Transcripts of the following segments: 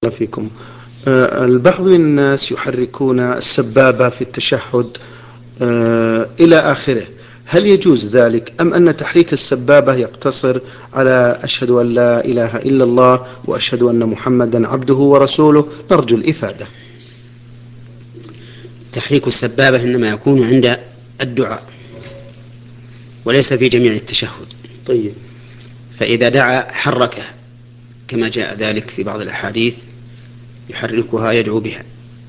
فيكم. البعض من الناس يحركون السبابة في التشهد إلى آخره، هل يجوز ذلك أم أن تحريك السبابة يقتصر على أشهد أن لا إله إلا الله وأشهد أن محمدا عبده ورسوله؟ نرجو الإفادة. تحريك السبابة إنما يكون عند الدعاء وليس في جميع التشهد. طيب. فإذا دعا حركها كما جاء ذلك في بعض الأحاديث يحركها يدعو بها.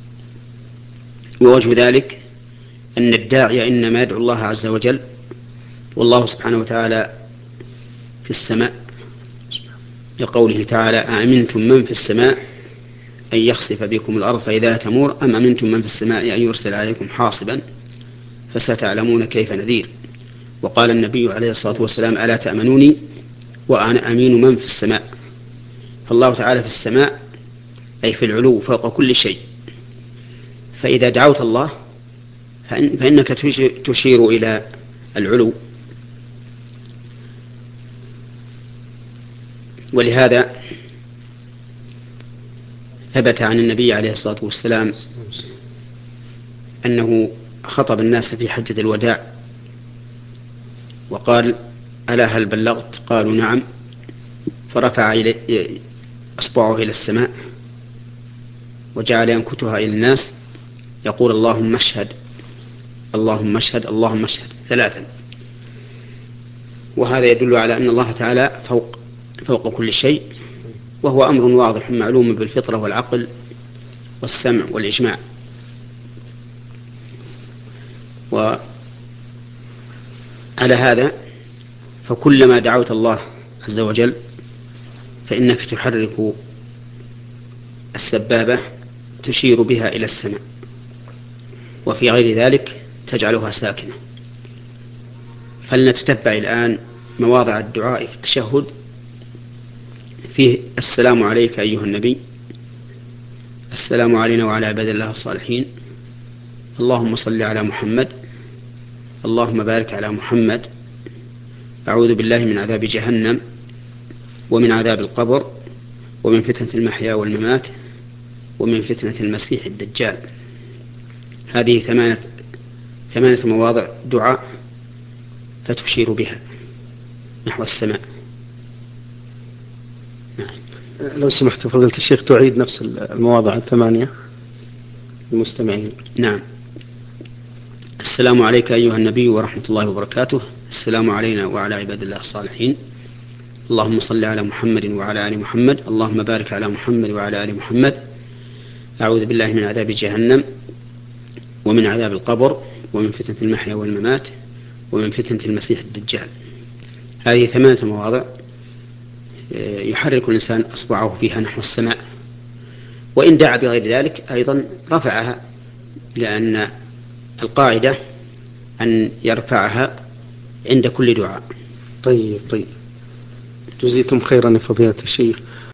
ووجه ذلك أن الداعي إنما يدعو الله عز وجل والله سبحانه وتعالى في السماء، لقوله تعالى: أأمنتم من في السماء أن يخسف بكم الأرض فإذا تمور أم أمنتم من في السماء أن يرسل عليكم حاصبا فستعلمون كيف نذير. وقال النبي عليه الصلاة والسلام: ألا تأمنوني وأنا أمين من في السماء. فالله تعالى في السماء أي في العلو فوق كل شيء. فإذا دعوت الله فإنك تشير إلى العلو. ولهذا ثبت عن النبي عليه الصلاة والسلام أنه خطب الناس في حجة الوداع وقال: ألا هل بلغت؟ قالوا: نعم. فرفع أصبعه إلى السماء وجعل ينكتها إلى الناس يقول: اللهم اشهد اللهم اشهد اللهم اشهد 3. وهذا يدل على أن الله تعالى فوق كل شيء، وهو أمر واضح معلوم بالفطرة والعقل والسمع والإجماع. وعلى هذا فكلما دعوت الله عز وجل فإنك تحرك السبابة تشير بها إلى السماء، وفي غير ذلك تجعلها ساكنة. فلنتتبع الآن مواضع الدعاء في التشهد. فيه: السلام عليك أيها النبي، السلام علينا وعلى عباد الله الصالحين، اللهم صل على محمد، اللهم بارك على محمد، أعوذ بالله من عذاب جهنم ومن عذاب القبر ومن فتنة المحيا والممات ومن فتنة المسيح الدجال. هذه 8 مواضع دعاء فتشير بها نحو السماء. نعم. لو سمحت فضيلة الشيخ تعيد نفس المواضع 8 للمستمعين. نعم. السلام عليك أيها النبي ورحمة الله وبركاته، السلام علينا وعلى عباد الله الصالحين، اللهم صل على محمد وعلى آل محمد، اللهم بارك على محمد وعلى آل محمد، أعوذ بالله من عذاب جهنم ومن عذاب القبر ومن فتنة المحيا والممات ومن فتنة المسيح الدجال. هذه 8 مواضع يحرك الإنسان أصبعه فيها نحو السماء، وإن دعا بغير ذلك أيضا رفعها، لأن القاعدة أن يرفعها عند كل دعاء. طيب. جزيتم خيرا يا فضيلة الشيخ.